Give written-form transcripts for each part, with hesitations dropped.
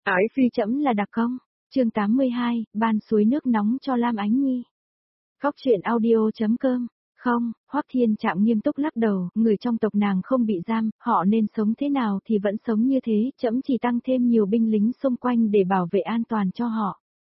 Ái phi trẫm là đặc công. Chương 82, ban suối nước nóng cho Lam Ánh Nhi. Góc truyện audio.com. Không, Hoắc Thiên Trạm nghiêm túc lắc đầu, người trong tộc nàng không bị giam, họ nên sống thế nào thì vẫn sống như thế, trẫm chỉ tăng thêm nhiều binh lính xung quanh để bảo vệ an toàn cho họ.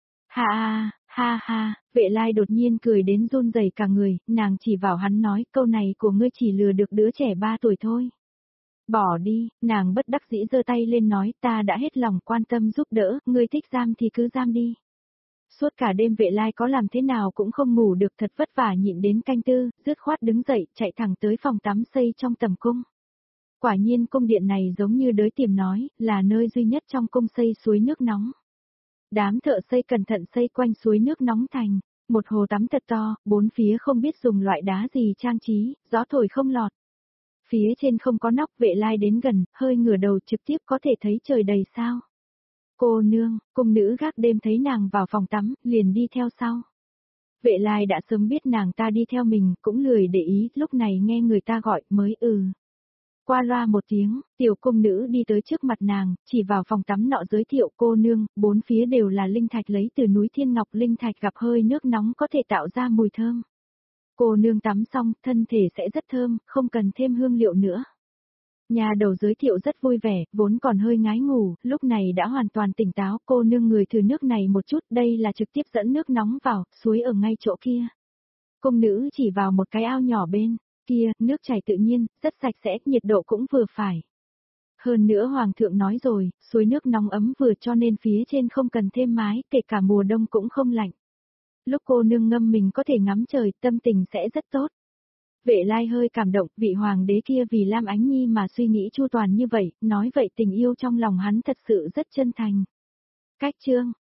Ha, Vệ Lai đột nhiên cười đến run rẩy cả người, nàng chỉ vào hắn nói, câu này của ngươi chỉ lừa được đứa trẻ 3 tuổi thôi. Bỏ đi, nàng bất đắc dĩ giơ tay lên nói, ta đã hết lòng quan tâm giúp đỡ, ngươi thích giam thì cứ giam đi. Suốt cả đêm Vệ Lai có làm thế nào cũng không ngủ được, thật vất vả nhịn đến canh tư, dứt khoát đứng dậy, chạy thẳng tới phòng tắm xây trong tầm cung. Quả nhiên cung điện này giống như đới tìm nói, là nơi duy nhất trong cung xây suối nước nóng. Đám thợ xây cẩn thận xây quanh suối nước nóng thành một hồ tắm thật to, bốn phía không biết dùng loại đá gì trang trí, gió thổi không lọt. Phía trên không có nóc, Vệ Lai đến gần, hơi ngửa đầu trực tiếp có thể thấy trời đầy sao. Cô nương, cung nữ gác đêm thấy nàng vào phòng tắm, liền đi theo sau. Vệ Lai đã sớm biết nàng ta đi theo mình, cũng lười để ý, lúc này nghe người ta gọi mới Qua loa một tiếng, tiểu cung nữ đi tới trước mặt nàng, chỉ vào phòng tắm nọ giới thiệu cô nương, bốn phía đều là linh thạch lấy từ núi Thiên Ngọc, linh thạch gặp hơi nước nóng có thể tạo ra mùi thơm. Cô nương tắm xong, thân thể sẽ rất thơm, không cần thêm hương liệu nữa. Nhà đầu giới thiệu rất vui vẻ, vốn còn hơi ngái ngủ, lúc này đã hoàn toàn tỉnh táo, cô nương người thử nước này một chút, đây là trực tiếp dẫn nước nóng vào, suối ở ngay chỗ kia. Cung nữ chỉ vào một cái ao nhỏ bên kia, nước chảy tự nhiên, rất sạch sẽ, nhiệt độ cũng vừa phải. Hơn nữa Hoàng thượng nói rồi, suối nước nóng ấm vừa cho nên phía trên không cần thêm mái, kể cả mùa đông cũng không lạnh. Lúc cô nương ngâm mình có thể ngắm trời, tâm tình sẽ rất tốt. Vệ Lai hơi cảm động, vị hoàng đế kia vì Lam Ánh Nhi mà suy nghĩ chu toàn như vậy, nói vậy tình yêu trong lòng hắn thật sự rất chân thành. Cách chương,